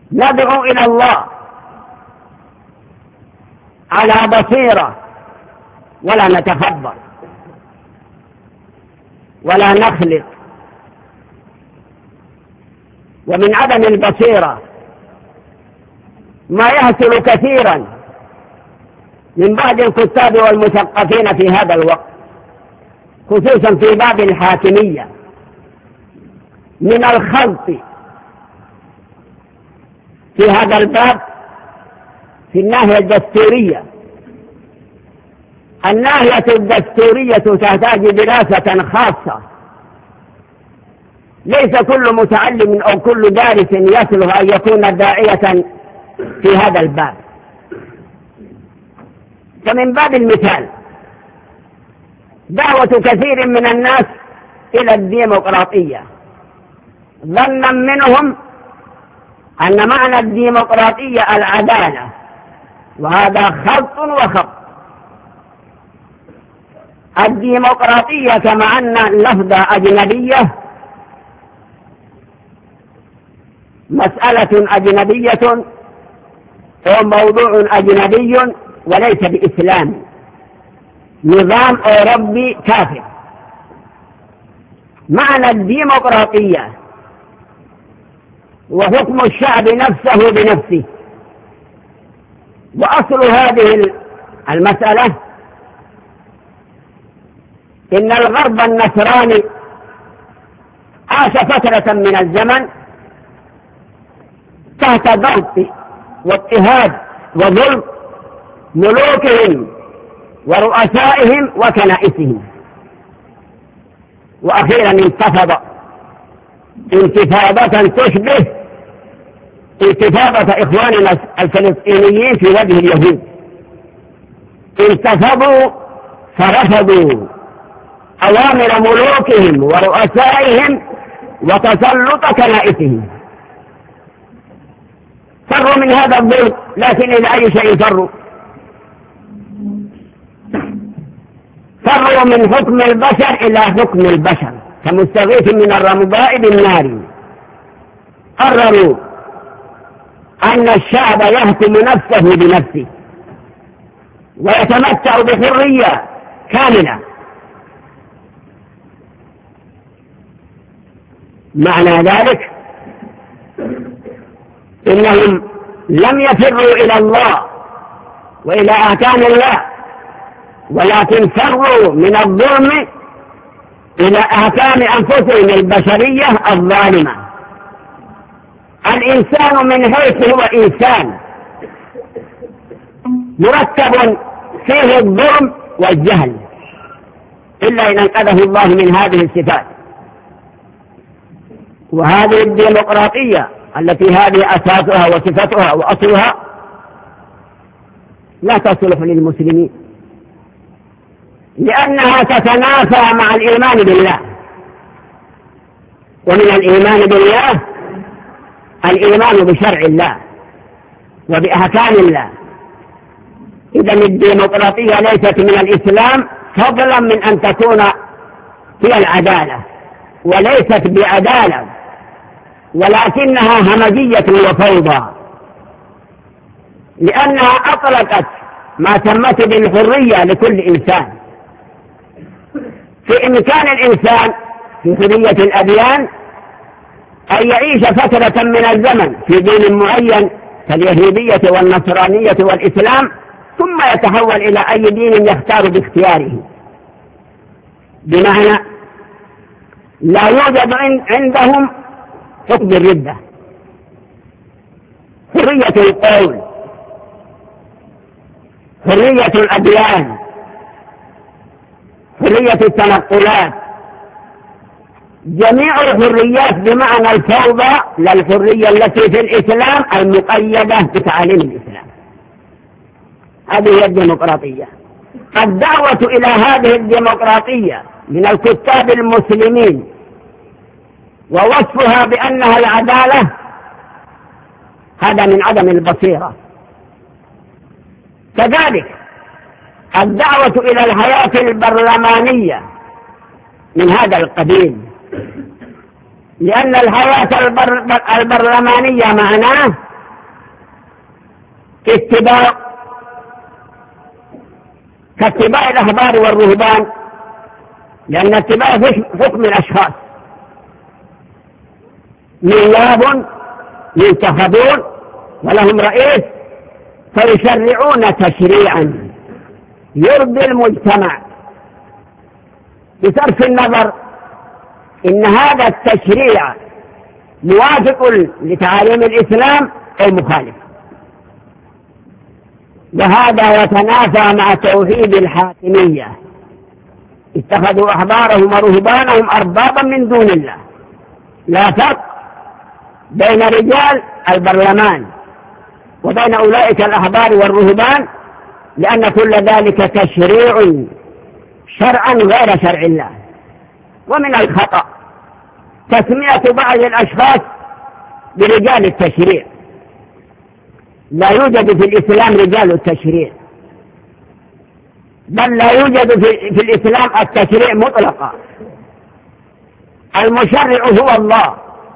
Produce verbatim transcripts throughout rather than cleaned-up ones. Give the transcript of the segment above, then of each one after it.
ندعو إلى الله على بصيرة ولا نتخبر ولا نخلط. ومن عدم البصيرة ما يحصل كثيرا من بعض الكتاب والمثقفين في هذا الوقت، خصوصا في باب الحاكمية، من الخلط في هذا الباب في الناحية الدستورية. الناحية الدستورية تحتاج دراسة خاصة، ليس كل متعلم أو كل دارس يصلح أن يكون داعية في هذا الباب. فمن باب المثال دعوة كثير من الناس إلى الديمقراطية ظنا منهم أن معنى الديمقراطية العدالة، وهذا خلط وخط. الديمقراطية كما أن اللفظ أجنبية، مسألة أجنبية أو موضوع أجنبي وليس بإسلام، نظام أوروبي كافر. معنى الديمقراطية وحكم الشعب نفسه بنفسه. وأصل هذه المسألة إن الغرب النصراني عاش فترة من الزمن تحت ضغط واضطهاد وظلم ملوكهم ورؤسائهم وكنائسهم، وأخيرا انتفض انتفاضة تشبه انتفاضة إخواننا الفلسطينيين في وجه اليهود. انتفضوا فرفضوا أوامر ملوكهم ورؤسائهم وتسلط كنائسهم. فروا من هذا الظلم، لكن إلى أي شيء فروا؟ فروا من حكم البشر إلى حكم البشر كمستغيث من الرمضاء بالنار. قرروا أن الشعب يحكم نفسه بنفسه ويتمتع بحرية كاملة. معنى ذلك إنهم لم يفروا إلى الله وإلى أحكام الله، ولكن فروا من الظلم إلى أحكام أنفسهم البشرية الظالمة. الإنسان من حيث هو إنسان مرتب فيه الظلم والجهل، إلا إن أنقذه الله من هذه الصفات. وهذه الديمقراطية التي هذه أساسها وصفتها وأصلها لا تصلح للمسلمين، لأنها تتنافى مع الإيمان بالله. ومن الإيمان بالله الإيمان بشرع الله وبأحكام الله. إذن الديمقراطية ليست من الإسلام، فضلا من أن تكون هي العدالة، وليست بعدالة، ولكنها همجية وفوضى، لأنها أطلقت ما سمت بالحرية لكل إنسان. في إمكان الإنسان في حرية الأديان أن يعيش فترة من الزمن في دين معين كاليهودية والنصرانية والإسلام، ثم يتحول إلى أي دين يختار باختياره. بمعنى لا يوجد عندهم حكم الردة، حرية القول، حرية الأديان، حرية التنقلات، جميع الحريات بمعنى الفوضى، لا الحرية التي في الإسلام المقيدة بتعاليم الإسلام. هذه هي الديمقراطية. الدعوة إلى هذه الديمقراطية من الكتاب المسلمين ووصفها بأنها العدالة، هذا من عدم البصيرة. كذلك الدعوة إلى الحياة البرلمانية من هذا القبيل، لأن الحياة البر... البرلمانية معناه اتباع كاتباع الأحبار والرهبان، لأن اتباع حكم الأشخاص نواب ينتخبون ولهم رئيس فيشرعون تشريعا يرضي المجتمع بصرف النظر إن هذا التشريع موافق لتعاليم الإسلام أو مخالف، وهذا يتنافى مع توحيد الحاكمية. اتخذوا أحبارهم ورهبانهم أربابا من دون الله. لا فرق بين رجال البرلمان وبين أولئك الأحبار والرهبان، لأن كل ذلك تشريع شرعا غير شرع الله. ومن الخطأ تسمية بعض الأشخاص برجال التشريع. لا يوجد في الإسلام رجال التشريع، بل لا يوجد في الإسلام التشريع مطلقا. المشرع هو الله،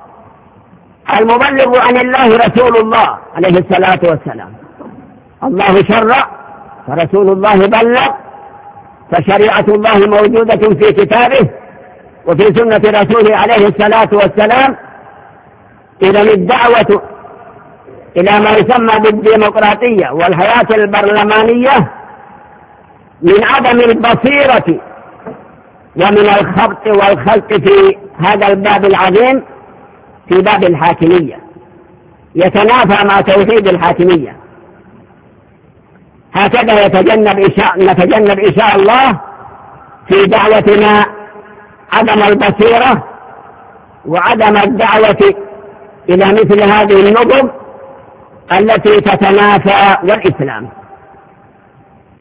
المبلغ عن الله رسول الله عليه الصلاة والسلام. الله شرع فرسول الله بلغ، فشريعة الله موجودة في كتابه وفي سنة رسوله عليه الصلاة والسلام. إذن الدعوة إلى ما يسمى بالديمقراطية والحياة البرلمانية من عدم البصيرة ومن الخبط والخلط في هذا الباب العظيم، في باب الحاكمية، يتنافى مع توحيد الحاكمية. هكذا يتجنب إن شاء نتجنب إن شاء الله في دعوتنا عدم البصيرة وعدم الدعوة إلى مثل هذه النظم التي تتنافى والإسلام.